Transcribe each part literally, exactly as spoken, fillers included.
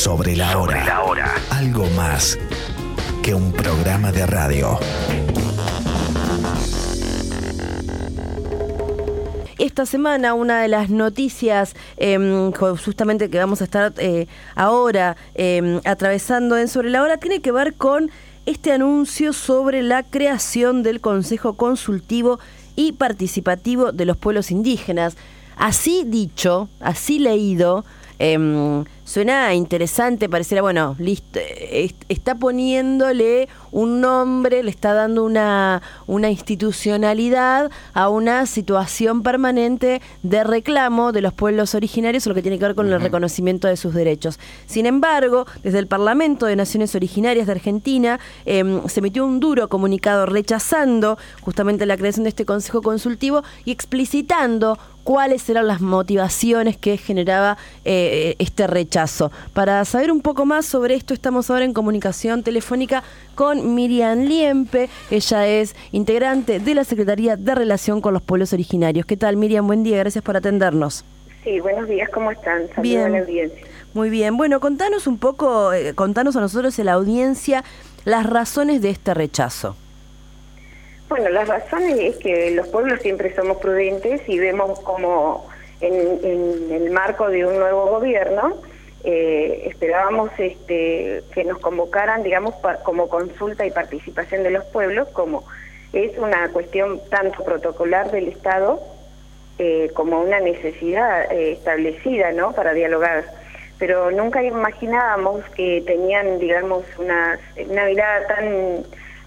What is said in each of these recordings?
Sobre la Sobre hora. la hora. Algo más que un programa de radio. Esta semana una de las noticias eh, justamente que vamos a estar eh, ahora eh, atravesando en Sobre la Hora tiene que ver con este anuncio sobre la creación del Consejo Consultivo y Participativo de los Pueblos Indígenas. Así dicho, así leído, eh, suena interesante, pareciera, bueno, listo, est- está poniéndole un nombre, le está dando una, una institucionalidad a una situación permanente de reclamo de los pueblos originarios, lo que tiene que ver con uh-huh. el reconocimiento de sus derechos. Sin embargo, desde el Parlamento de Naciones Originarias de Argentina eh, se emitió un duro comunicado rechazando justamente la creación de este Consejo Consultivo y explicitando cuáles eran las motivaciones que generaba eh, este rechazo. Para saber un poco más sobre esto, estamos ahora en comunicación telefónica con Miriam Liempe. Ella es integrante de la Secretaría de Relación con los Pueblos Originarios. ¿Qué tal, Miriam? Buen día, gracias por atendernos. Sí, buenos días, ¿cómo están? Saludos bien. A la audiencia. Muy bien, bueno, contanos un poco, eh, contanos a nosotros, a la audiencia, las razones de este rechazo. Bueno, las razones es que los pueblos siempre somos prudentes y vemos como en, en el marco de un nuevo gobierno eh, esperábamos este, que nos convocaran, digamos, pa, como consulta y participación de los pueblos, como es una cuestión tanto protocolar del Estado eh, como una necesidad eh, establecida, ¿no?, para dialogar. Pero nunca imaginábamos que tenían, digamos, una, una mirada tan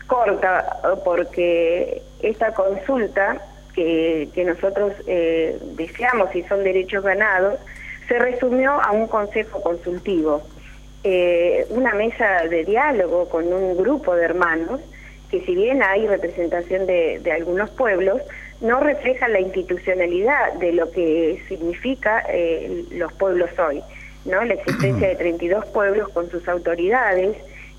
corta, porque esta consulta que, que nosotros eh, deseamos y son derechos ganados, se resumió a un consejo consultivo, eh, una mesa de diálogo con un grupo de hermanos, que si bien hay representación de, de algunos pueblos, no refleja la institucionalidad de lo que significa eh, los pueblos hoy, ¿no? La existencia de treinta y dos pueblos con sus autoridades,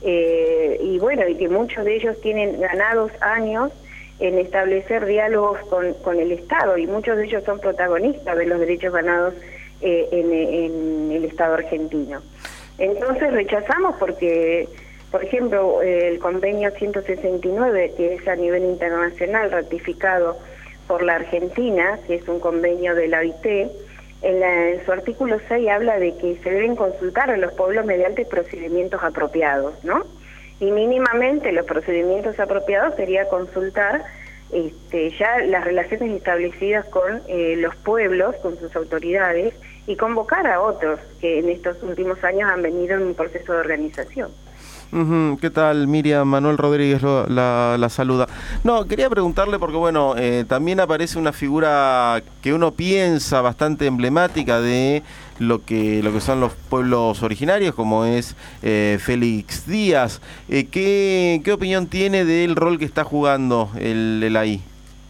Eh, y bueno, y que muchos de ellos tienen ganados años en establecer diálogos con, con el Estado, y muchos de ellos son protagonistas de los derechos ganados eh, en, en el Estado argentino. Entonces rechazamos porque, por ejemplo, eh, el convenio ciento sesenta y nueve, que es a nivel internacional ratificado por la Argentina, que es un convenio de la O I T, En, la, en su artículo seis habla de que se deben consultar a los pueblos mediante procedimientos apropiados, ¿no? Y mínimamente los procedimientos apropiados sería consultar este, ya las relaciones establecidas con eh, los pueblos, con sus autoridades, y convocar a otros que en estos últimos años han venido en un proceso de organización. Uh-huh. ¿Qué tal, Miriam? Manuel Rodríguez lo, la, la saluda. No, quería preguntarle porque, bueno, eh, también aparece una figura que uno piensa bastante emblemática de lo que lo que son los pueblos originarios, como es eh, Félix Díaz. Eh, ¿qué, ¿Qué opinión tiene del rol que está jugando el, el ahí?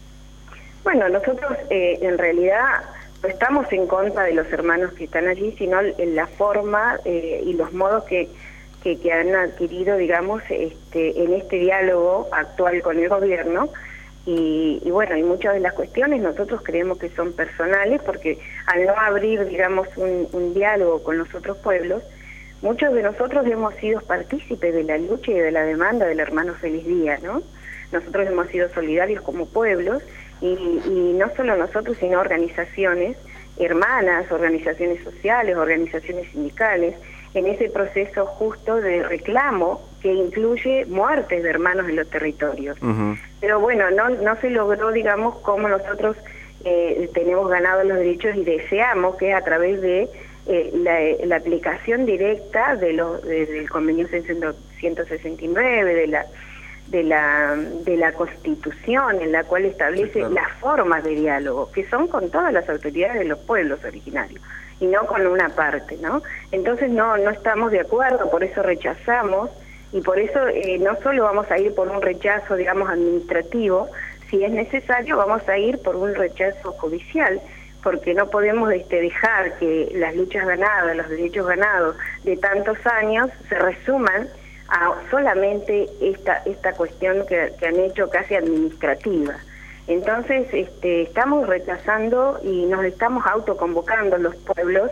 Bueno, nosotros eh, en realidad no estamos en contra de los hermanos que están allí, sino en la forma eh, y los modos que Que, que han adquirido, digamos, este, en este diálogo actual con el gobierno, y, y bueno, y muchas de las cuestiones nosotros creemos que son personales, porque al no abrir, digamos, un, un diálogo con los otros pueblos, muchos de nosotros hemos sido partícipes de la lucha y de la demanda del hermano Félix Díaz, ¿no? Nosotros hemos sido solidarios como pueblos, y, y no solo nosotros, sino organizaciones hermanas, organizaciones sociales, organizaciones sindicales, en ese proceso justo de reclamo que incluye muertes de hermanos en los territorios. Uh-huh. Pero bueno, no no se logró, digamos, como nosotros eh, tenemos ganado los derechos y deseamos que a través de eh, la, la aplicación directa de los de, del convenio ciento sesenta y nueve, de la de la de la Constitución, en la cual establece sí, claro. las formas de diálogo, que son con todas las autoridades de los pueblos originarios, y no con una parte, ¿no? Entonces no no estamos de acuerdo, por eso rechazamos, y por eso eh, no solo vamos a ir por un rechazo, digamos, administrativo, si es necesario vamos a ir por un rechazo judicial, porque no podemos este, dejar que las luchas ganadas, los derechos ganados de tantos años se resuman a solamente esta esta cuestión que, que han hecho casi administrativa. Entonces este, estamos rechazando y nos estamos autoconvocando los pueblos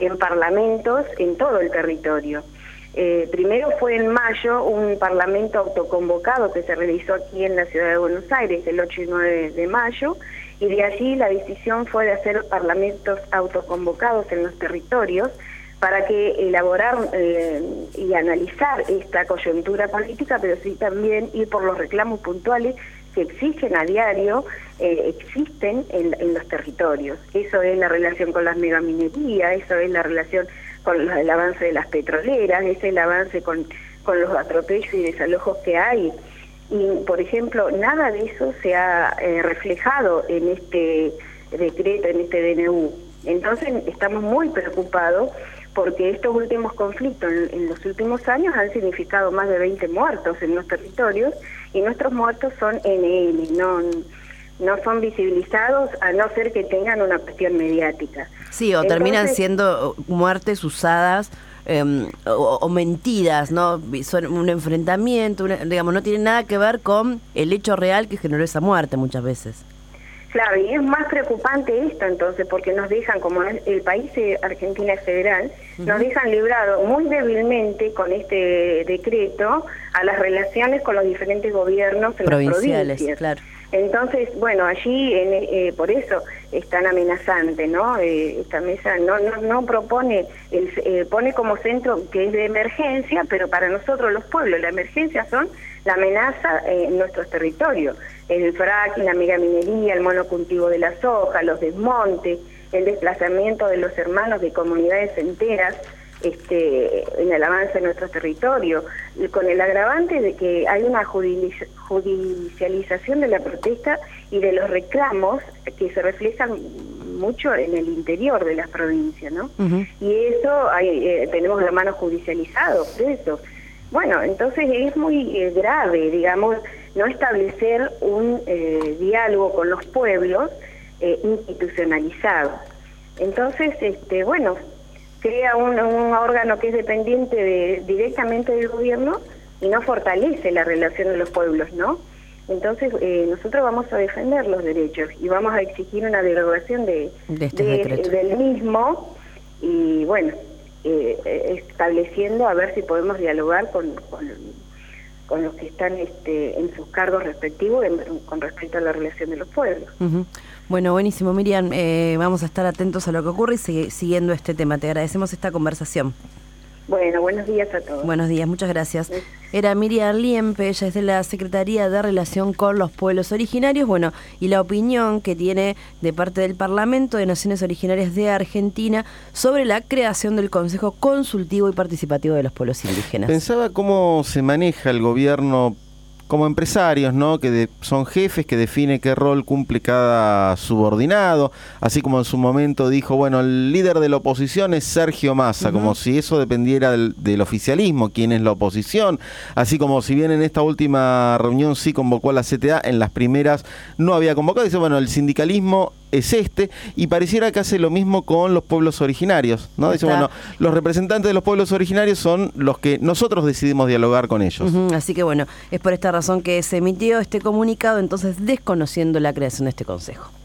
en parlamentos en todo el territorio. Eh, primero fue en mayo un parlamento autoconvocado que se realizó aquí en la ciudad de Buenos Aires el ocho y nueve de mayo, y de allí la decisión fue de hacer parlamentos autoconvocados en los territorios para que elaborar eh, y analizar esta coyuntura política, pero sí también ir por los reclamos puntuales que exigen a diario, eh, existen en, en los territorios. Eso es la relación con las megaminerías, eso es la relación con los, el avance de las petroleras, ese es el avance con, con los atropellos y desalojos que hay. Y, por ejemplo, nada de eso se ha eh, reflejado en este decreto, en este D N U. Entonces, estamos muy preocupados porque estos últimos conflictos en, en los últimos años han significado más de veinte muertos en los territorios, y nuestros muertos son N N, no, no son visibilizados a no ser que tengan una cuestión mediática. Sí, o Entonces, terminan siendo muertes usadas eh, o, o mentiras, ¿no? Son un enfrentamiento, una, digamos, no tiene nada que ver con el hecho real que generó esa muerte muchas veces. Claro, y es más preocupante esto entonces, porque nos dejan, como el país Argentina es federal, uh-huh. nos dejan librado muy débilmente con este decreto a las relaciones con los diferentes gobiernos en provinciales, las provincias. Claro. Entonces, bueno, allí en, eh, por eso es tan amenazante, ¿no? Eh, esta mesa no no, no propone, el, eh, pone como centro que es de emergencia, pero para nosotros los pueblos, la emergencia son la amenaza eh, en nuestros territorios. El fracking, la megaminería, el monocultivo de la soja, los desmontes, el desplazamiento de los hermanos de comunidades enteras este, en el avance de nuestro territorio, con el agravante de que hay una judicialización de la protesta y de los reclamos que se reflejan mucho en el interior de las provincias, ¿no? Uh-huh. Y eso, hay, eh, tenemos hermanos judicializados de eso. Bueno, entonces es muy eh, grave, digamos, no establecer un eh, diálogo con los pueblos eh, institucionalizado. Entonces, este, bueno, crea un, un órgano que es dependiente de, directamente del gobierno y no fortalece la relación de los pueblos, ¿no? Entonces, eh, nosotros vamos a defender los derechos y vamos a exigir una derogación de, de este de, del mismo, y bueno, eh, estableciendo a ver si podemos dialogar con, con, con los que están este, en sus cargos respectivos en, con respecto a la relación de los pueblos. Uh-huh. Bueno, buenísimo, Miriam. Eh, vamos a estar atentos a lo que ocurre y sigue, siguiendo este tema. Te agradecemos esta conversación. Bueno, buenos días a todos. Buenos días, muchas gracias. Era Miriam Liempe, ella es de la Secretaría de Relación con los Pueblos Originarios, bueno, y la opinión que tiene de parte del Parlamento de Naciones Originarias de Argentina sobre la creación del Consejo Consultivo y Participativo de los Pueblos Indígenas. Pensaba cómo se maneja el gobierno como empresarios, ¿no? Que de, son jefes que define qué rol cumple cada subordinado, así como en su momento dijo, bueno, el líder de la oposición es Sergio Massa, uh-huh. como si eso dependiera del, del oficialismo, quién es la oposición, así como si bien en esta última reunión sí convocó a la C T A, en las primeras no había convocado, dice, bueno, el sindicalismo es este, y pareciera que hace lo mismo con los pueblos originarios, ¿no? Dice, bueno, los representantes de los pueblos originarios son los que nosotros decidimos dialogar con ellos. Uh-huh, así que bueno, es por esta razón que se emitió este comunicado, entonces desconociendo la creación de este consejo.